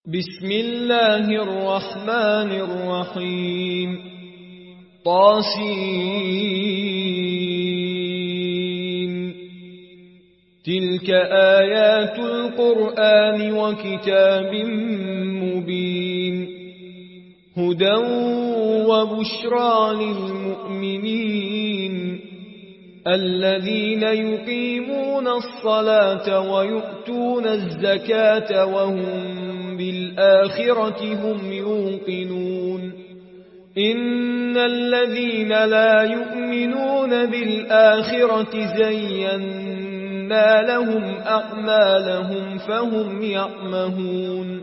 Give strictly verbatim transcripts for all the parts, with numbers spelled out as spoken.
بسم الله الرحمن الرحيم طاسين تلك آيات القرآن وكتاب مبين هدى وبشرى للمؤمنين الذين يقيمون الصلاة ويؤتون الزكاة وهم بالآخرة هم يوقنون إن الذين لا يؤمنون بالآخرة زينا لهم أعمالهم فهم يعمهون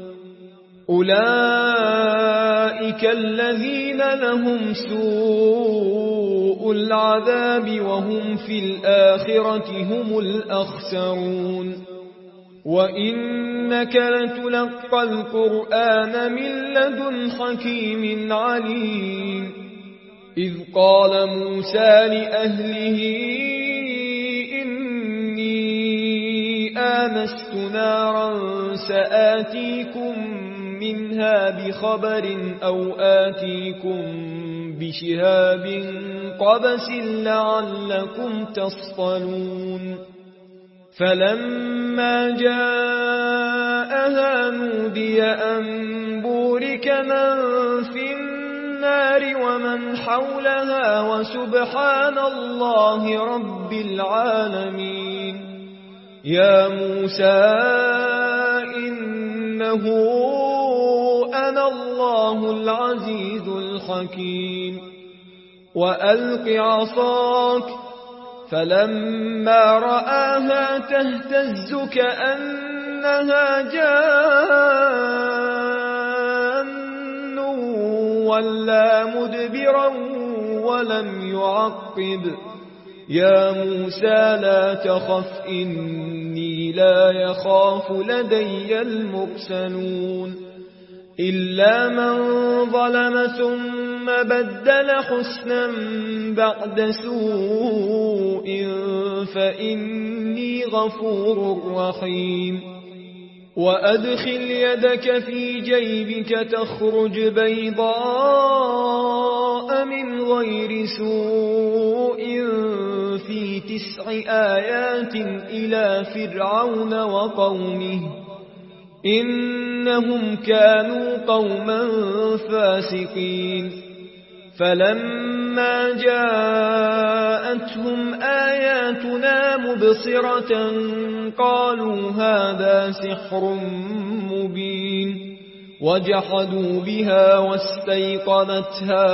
أولئك الذين لهم سوء العذاب وهم في الآخرة هم الأخسرون وإنك لتلقى القرآن من لدن حكيم عليم إذ قال موسى لأهله إني آنست نارا سآتيكم منها بخبر أو آتيكم بشهاب قبس لعلكم تصطلون فلما جاءها نودي أن بورك من في النار ومن حولها وسبحان الله رب العالمين يا موسى إنه أنا الله العزيز الحكيم وألق عصاك فلما رآها تهتز كأنها جان ولا مدبرا ولم يعقب يا موسى لا تخف إني لا يخاف لدي المرسلون إلا من ظلم ثم بدل حسنا بعد سوء فإني غفور رحيم وأدخل يدك في جيبك تخرج بيضاء من غير سوء في تسع آيات إلى فرعون وقومه إنهم كانوا قوما فاسقين فلما جاءتهم آياتنا مبصرة قالوا هذا سحر مبين وجحدوا بها واستيقنتها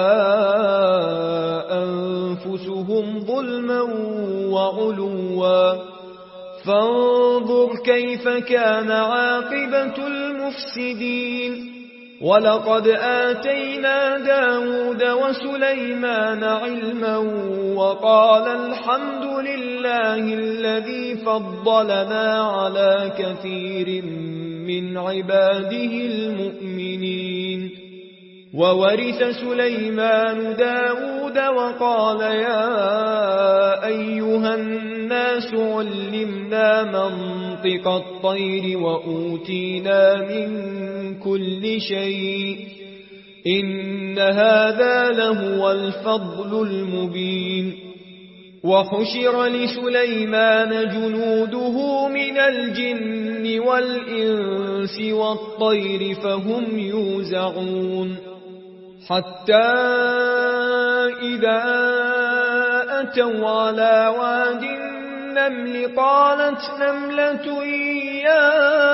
أنفسهم ظلما وعلوا فانظر كيف كان عاقبة المفسدين ولقد آتينا داود وسليمان علما وقال الحمد لله الذي فضلنا على كثير من عباده المؤمنين وورث سليمان داود وقال يا أيها الناس علمنا منطق الطير وأوتينا من كل شيء إن هذا لهو الفضل المبين وحشر لسليمان جنوده من الجن والإنس والطير فهم يوزعون حتى إذا أتوا على واد النمل قالت نملة يا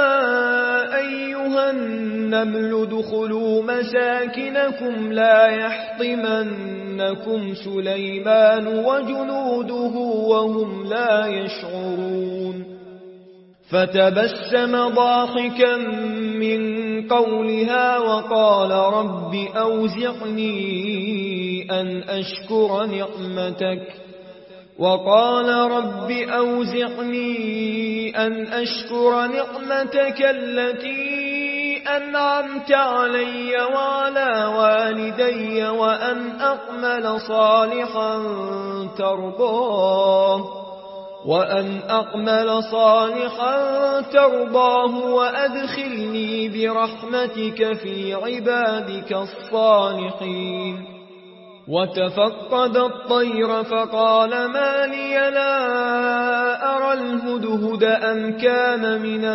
أيها النمل ادخلوا مساكنكم لا يحطمنكم سليمان وجنوده وهم لا يشعرون فتبسم ضاحكا من قولها وقال رب أوزعني أن أشكر نعمتك وقال رب أوزعني أن أشكر نعمتك التي أنعمت علي وعلى والدي وأن أعمل صالحا ترضاه وأن أعمل صالحا ترضاه وأدخلني برحمتك في عبادك الصالحين. وتفقد الطير فقال ما لي لا أرى الهدهد أم كان من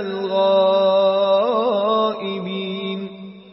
الغائبين.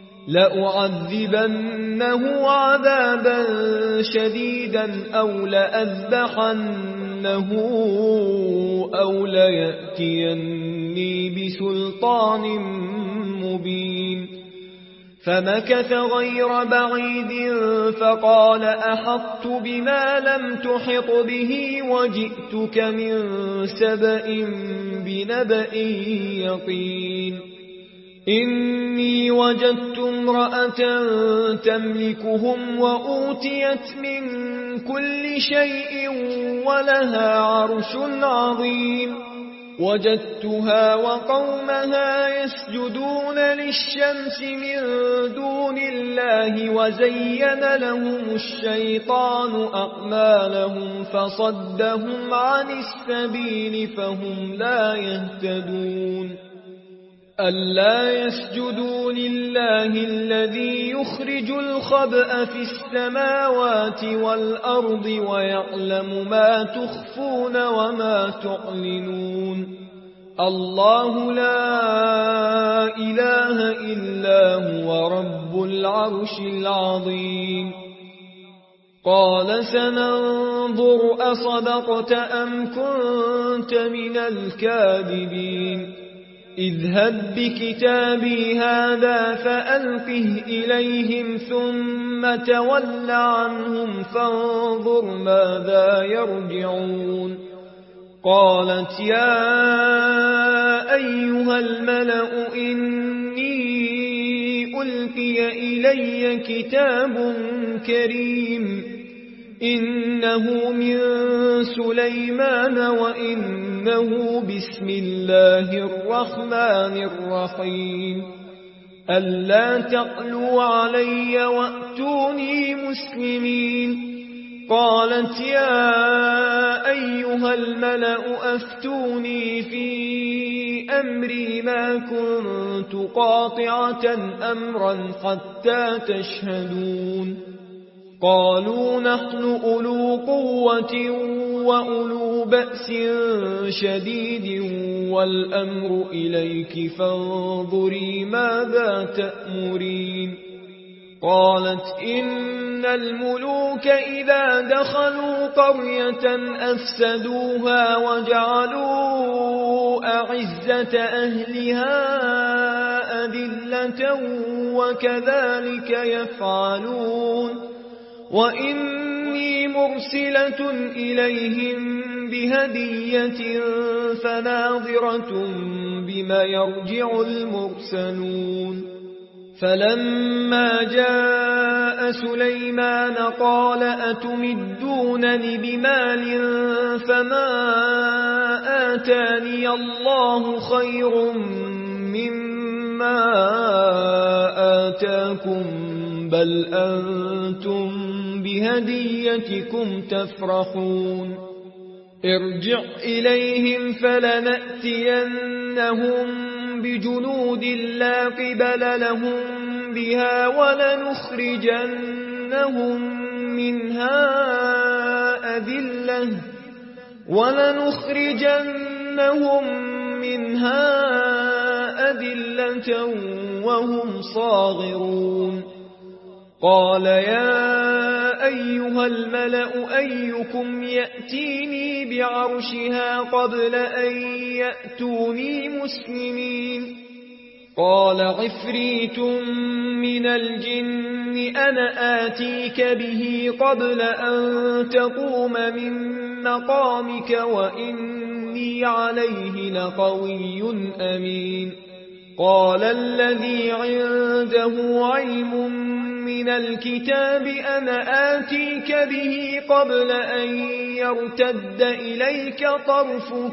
لأعذبنه عذابا شديدا أو لأذبحنه أو ليأتيني بسلطان مبين. فمكث غير بعيد فقال أحطت بما لم تحط به وجئتك من سبأ بنبأ يقين. إني وجدت امرأة تملكهم وأوتيت من كل شيء ولها عرش عظيم. وجدتها وقومها يسجدون للشمس من دون الله وزين لهم الشيطان أعمالهم فصدهم عن السبيل فهم لا يهتدون. ألا يسجدوا لله الذي يخرج الخبأ في السماوات والأرض ويعلم ما تخفون وما تعلنون. الله لا إله إلا هو رب العرش العظيم. قال سننظر أصدقت أم كنت من الكاذبين. اذهب بكتابي هذا فألقه إليهم ثم تول عنهم فانظر ماذا يرجعون. قالت يا أيها الملأ إني ألقي إلي كتاب كريم إنه من سليمان وإنه بسم الله الرحمن الرحيم. ألا تعلوا علي وأتوني مسلمين. قالت يا أيها الملأ أفتوني في أمري ما كنت قاطعة أمرا حتى تشهدون. قالوا نحن أولو قوة وأولو بأس شديد والأمر إليك فانظري ماذا تأمرين. قالت إن الملوك إذا دخلوا قرية أفسدوها وجعلوا أعزة أهلها أذلة وكذلك يفعلون. وإني مرسلة إليهم بهدية فناظرة بما يرجع المرسلون. فلما جاء سليمان قال أتمدونني بمال فما آتاني الله خير مما آتاكم بل أنتم بهديتكم تفرحون. ارجع إليهم فلنأتينهم بجنود لا قبل لهم بها ولنخرجنهم منها أذلة ولنخرجنهم منها أذلة وهم صاغرون. قال يا أيها الملأ أيكم يأتيني بعرشها قبل أن يأتوني مسلمين. قال عفريت من الجن أنا آتيك به قبل أن تقوم من مقامك وإني عليه لقوي أمين. قال الذي عنده علم من الكتاب أنا آتيك به قبل أن يرتد إليك طرفك.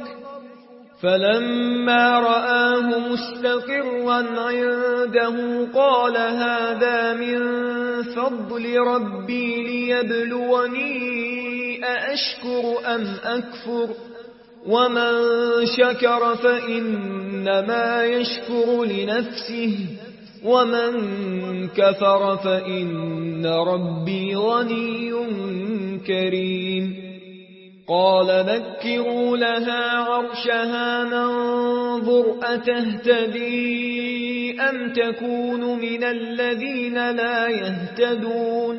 فلما رآه مستقرا عنده قال هذا من فضل ربي ليبلوني أأشكر أم أكفر. ومن شكر فإنما يشكر لنفسه ومن كفر فإن ربي غني كريم قال نكروا لها عرشها ننظر أتهتدي أم تكون من الذين لا يهتدون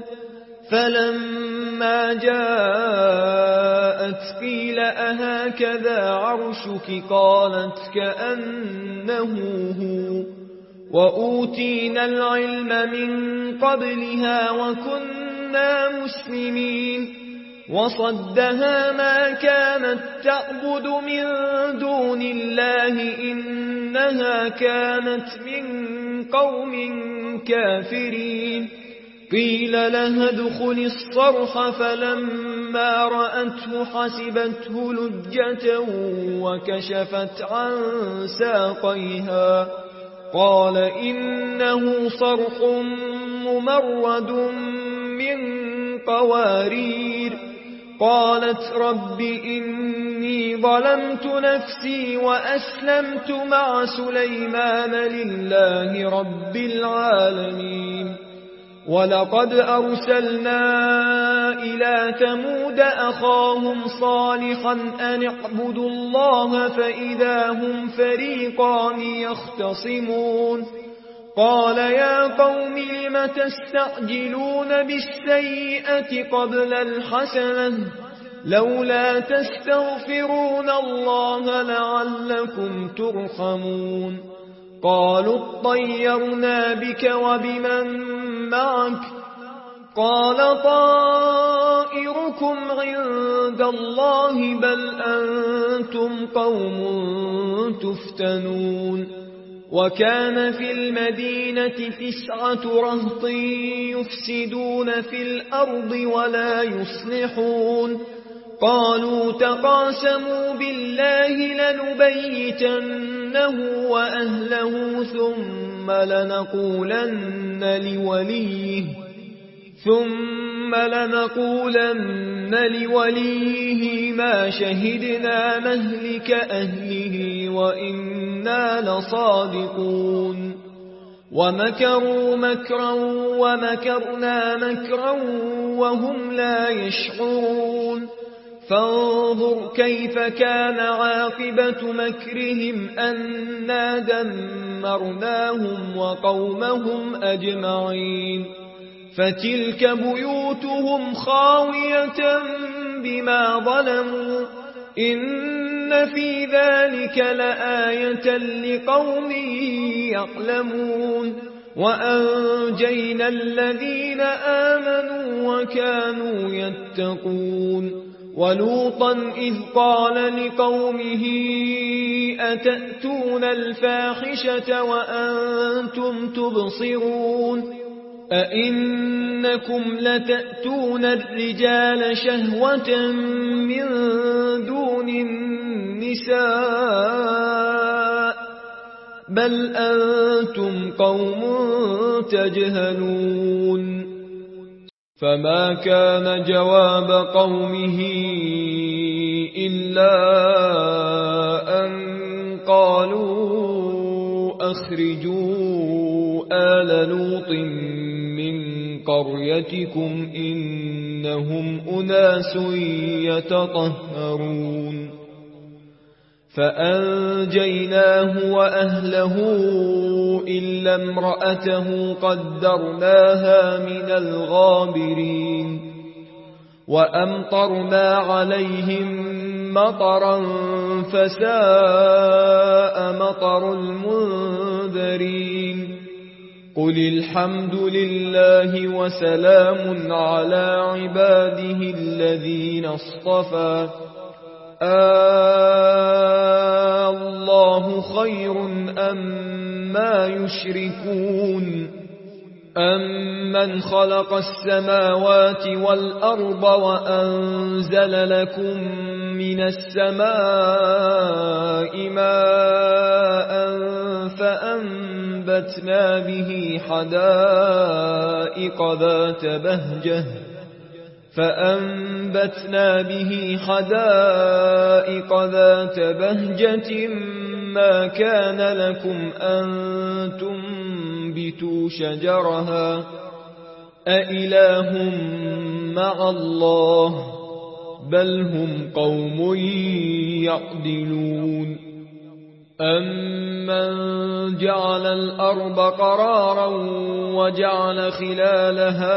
فلما جاءت قيل أهكذا عرشك قالت كأنه هو وأوتينا العلم من قبلها وكنا مسلمين وصدها ما كانت تعبد من دون الله إنها كانت من قوم كافرين قيل لها ادخل الصرح فلما رأته حسبته لجة وكشفت عن ساقيها قال إنه صرح ممرد من قوارير قالت رب إني ظلمت نفسي وأسلمت مع سليمان لله رب العالمين ولقد أرسلنا إلى ثمود أخاهم صالحا أن اعبدوا الله فإذا هم فريقان يختصمون قال يا قوم لم تستعجلون بالسيئة قبل الحسنة لولا تستغفرون الله لعلكم ترحمون قالوا اطيرنا بك وبمن معك قال طائركم عند الله بل أنتم قوم تفتنون وكان في المدينة تسعة رهط يفسدون في الأرض ولا يصلحون قالوا تقاسموا بالله لنبيتنه وأهله ثم لنقولن لوليه ثم لنقولن لوليه ما شهدنا مهلك أهله وإنا لصادقون ومكروا مكرا ومكرنا مكرا وهم لا يشعرون فانظر كيف كان عاقبة مكرهم أنا دمرناهم وقومهم أجمعين فتلك بيوتهم خاوية بما ظلموا إن في ذلك لآية لقوم يعلمون وأنجينا الذين آمنوا وكانوا يتقون ولوطا إذ قال لقومه أتأتون الفاحشة وأنتم تبصرون أئنكم لتأتون الرجال شهوة من دون النساء بل أنتم قوم تجهلون فما كان جواب قومه إلا أن قالوا أخرجوا آل لوط من قريتكم إنهم أناس يتطهرون فأنجيناه وأهله إلا امرأته قدرناها من الغابرين وأمطرنا عليهم مطرا فساء مطر المنذرين قل الحمد لله وسلام على عباده الذين اصطفى آه الله خير أما يشركون أمن خلق السماوات والأرض وأنزل لكم من السماء ماء فأنبتنا به حدائق ذات بهجة فأنبتنا به حدائق ذات بهجة ما كان لكم أن تنبتوا شجرها أإله مع الله بل هم قوم يعدلون أمن جعل الأرض قرارا وجعل خلالها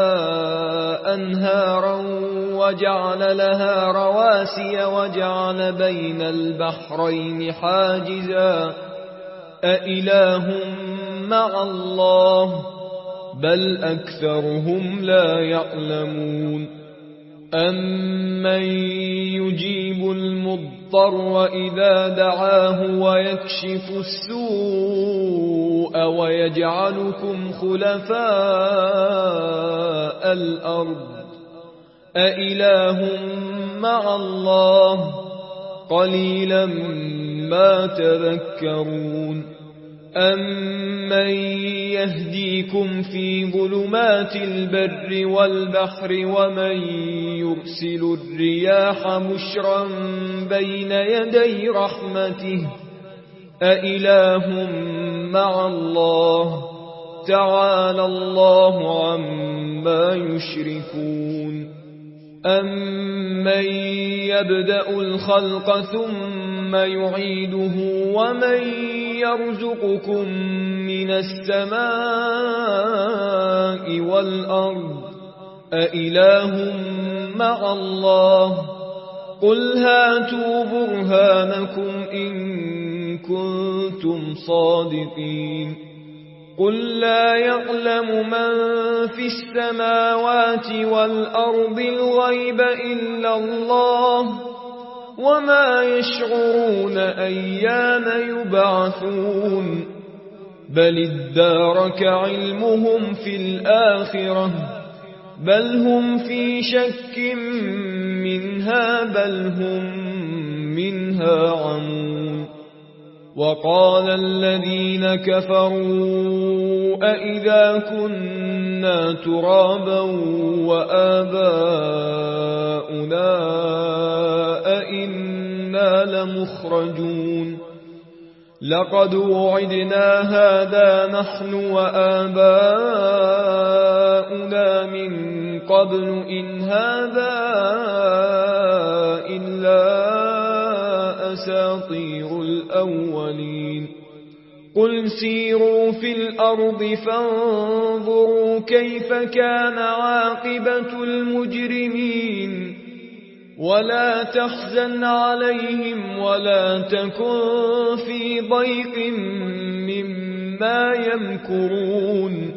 أنهارا وجعل لها رواسي وجعل بين البحرين حاجزا أإله مع الله بل أكثرهم لا يعلمون أمن يجيب المضطر إذا دعاه ويكشف السوء ويجعلكم خلفاء الأرض أإله مع الله قليلا ما تذكرون أمن يهديكم في ظلمات البر والبحر ومن يرسل الرياح بشرا بين يدي رحمته أإله مع الله تعالى الله عما يشركون أمن يبدأ الخلق ثم يعيده ومن يرزقكم من السماء والأرض أإله مع الله قل هاتوا برهانكم إن كنتم صادقين قل لا يعلم من في السماوات والأرض الغيب إلا الله وما يشعرون أيان يبعثون بل ادارك علمهم في الآخرة بل هم في شك منها بل هم منها عمون وقال الذين كفروا أئذا كنا ترابا وآباؤنا أئنا لمخرجون لقد وعدنا هذا نحن وآباؤنا من قبل إن هذا إلا أساطير الأولين قل سيروا في الأرض فانظروا كيف كان عاقبة المجرمين ولا تحزن عليهم ولا تكن في ضيق مما يمكرون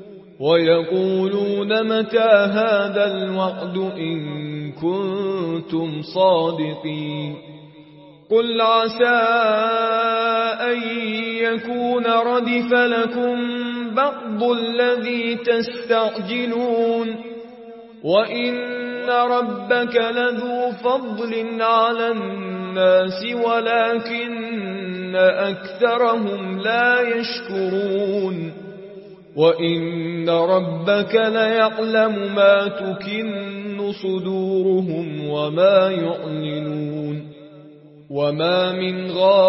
ويقولون متى هذا الوعد إن كنتم صادقين قل عسى أن يكون ردف لكم بعض الذي تستعجلون وإن ربك لذو فضل على الناس ولكن أكثرهم لا يشكرون وإن ربك ليعلم ما تكن صدورهم وما يعلنون وما من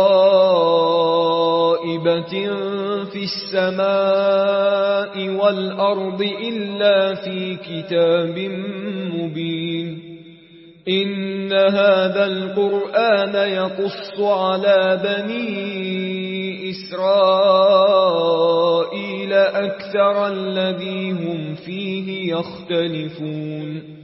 غائبة في السماء والأرض إلا في كتاب مبين إن هذا القرآن يقص على بني إسرائيل أكثر الذي هم فيه يختلفون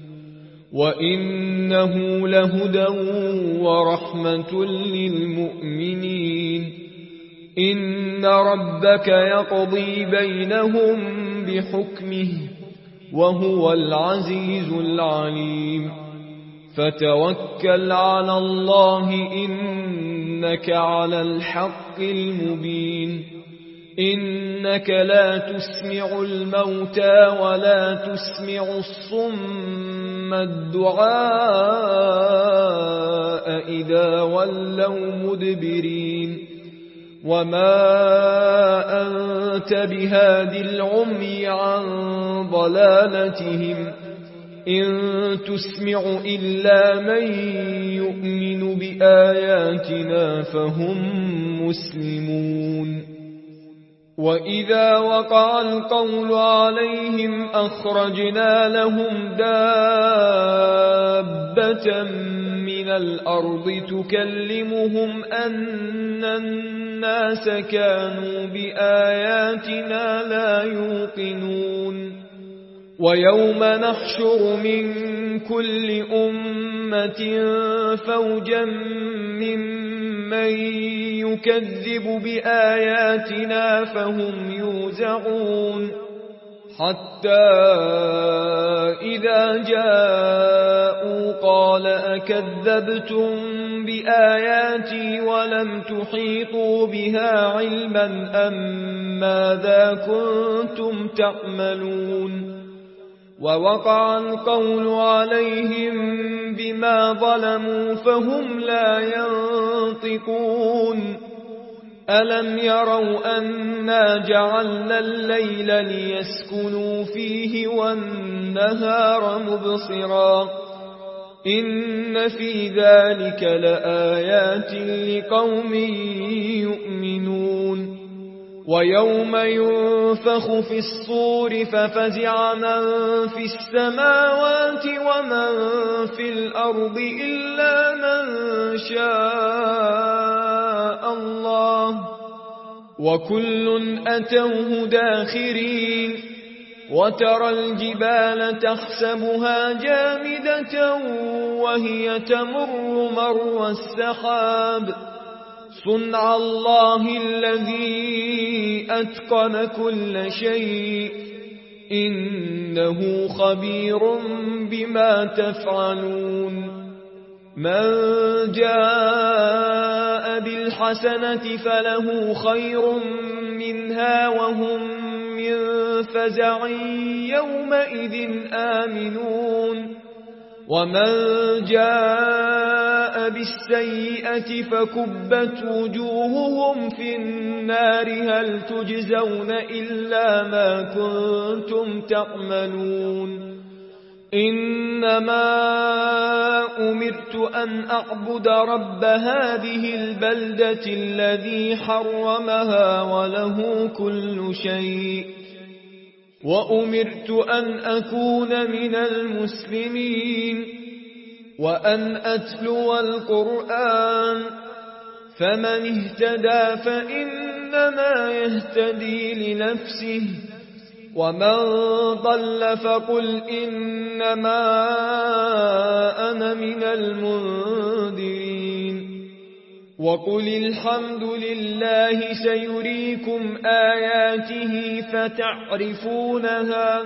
وإنه لهدى ورحمة للمؤمنين إن ربك يقضي بينهم بحكمه وهو العزيز العليم فتوكل على الله إنك على الحق المبين إنك لا تسمع الموتى ولا تسمع الصم الدعاء إذا ولوا مدبرين وما أنت بهاد العمي عن ضلالتهم إن تسمع إلا من يؤمن بآياتنا فهم مسلمون وإذا وقع القول عليهم أخرجنا لهم دابة من الأرض تكلمهم أن الناس كانوا بآياتنا لا يوقنون ويوم نحشر من كل أمة فوجا ممن يكذب بآياتنا فهم يوزعون حتى إذا جاءوا قال أكذبتم بآياتي ولم تحيطوا بها علما أم ماذا كنتم تعملون ووقع القول عليهم بما ظلموا فهم لا ينطقون ألم يروا أنا جعلنا الليل ليسكنوا فيه والنهار مبصرا إن في ذلك لآيات لقوم يؤمنون ويوم ينفخ في الصور ففزع من في السماوات ومن في الأرض إلا من شاء الله وكل أتوه داخرين وترى الجبال تحسبها جامدة وهي تمر مر السحاب صنع الله الذي أتقن كل شيء إنه خبير بما تفعلون من جاء بالحسنة فله خير منها وهم من فزع يومئذ آمنون ومن جاء بالسيئة فكبت وجوههم في النار هل تجزون إلا ما كنتم تعملون إنما أمرت أن أعبد رب هذه البلدة الذي حرمها وله كل شيء وأمرت أن أكون من المسلمين وأن أتلو القرآن فمن اهتدى فإنما يهتدي لنفسه ومن ضل فقل إنما أنا من المنذرين وقل الحمد لله سيريكم آياته فتعرفونها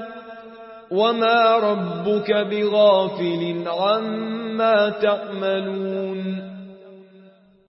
وما ربك بغافل عما تعملون